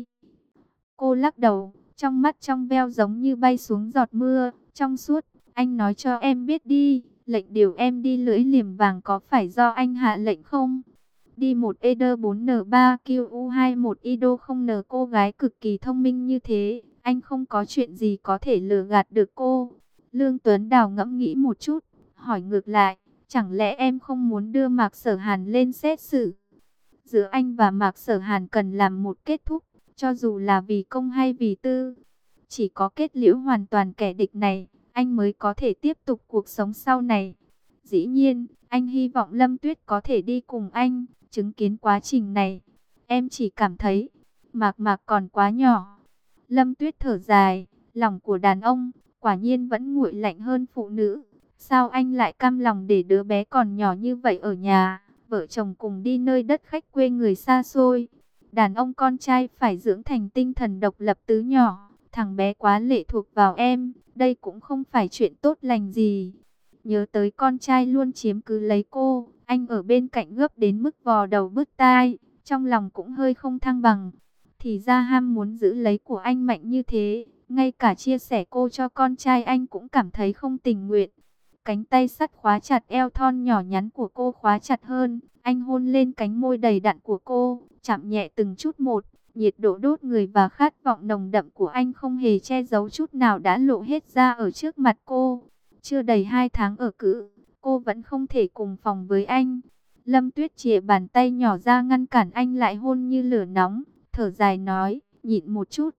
Cô lắc đầu, trong mắt trong veo giống như bay xuống giọt mưa, trong suốt. Anh nói cho em biết đi, lệnh điều em đi lưỡi liềm vàng có phải do anh hạ lệnh không? Đi một E D bốn N ba Q U hai một I D O không N. Cô gái cực kỳ thông minh như thế, anh không có chuyện gì có thể lừa gạt được cô. Lương Tuấn Đào ngẫm nghĩ một chút, hỏi ngược lại, chẳng lẽ em không muốn đưa Mạc Sở Hàn lên xét xử? Giữa anh và Mạc Sở Hàn cần làm một kết thúc, cho dù là vì công hay vì tư. Chỉ có kết liễu hoàn toàn kẻ địch này, anh mới có thể tiếp tục cuộc sống sau này. Dĩ nhiên, anh hy vọng Lâm Tuyết có thể đi cùng anh, chứng kiến quá trình này. Em chỉ cảm thấy, Mạc Mạc còn quá nhỏ. Lâm Tuyết thở dài, lòng của đàn ông, quả nhiên vẫn nguội lạnh hơn phụ nữ. Sao anh lại cam lòng để đứa bé còn nhỏ như vậy ở nhà, vợ chồng cùng đi nơi đất khách quê người xa xôi. Đàn ông con trai phải dưỡng thành tinh thần độc lập từ nhỏ. Thằng bé quá lệ thuộc vào em, đây cũng không phải chuyện tốt lành gì. Nhớ tới con trai luôn chiếm cứ lấy cô, anh ở bên cạnh gấp đến mức vò đầu bứt tai, trong lòng cũng hơi không thăng bằng. Thì ra ham muốn giữ lấy của anh mạnh như thế, ngay cả chia sẻ cô cho con trai anh cũng cảm thấy không tình nguyện. Cánh tay sắt khóa chặt eo thon nhỏ nhắn của cô khóa chặt hơn, anh hôn lên cánh môi đầy đặn của cô, chạm nhẹ từng chút một. Nhiệt độ đốt người và khát vọng nồng đậm của anh không hề che giấu chút nào đã lộ hết ra ở trước mặt cô. Chưa đầy hai tháng ở cữ, cô vẫn không thể cùng phòng với anh. Lâm Tuyết chìa bàn tay nhỏ ra ngăn cản anh lại hôn như lửa nóng, thở dài nói, nhịn một chút,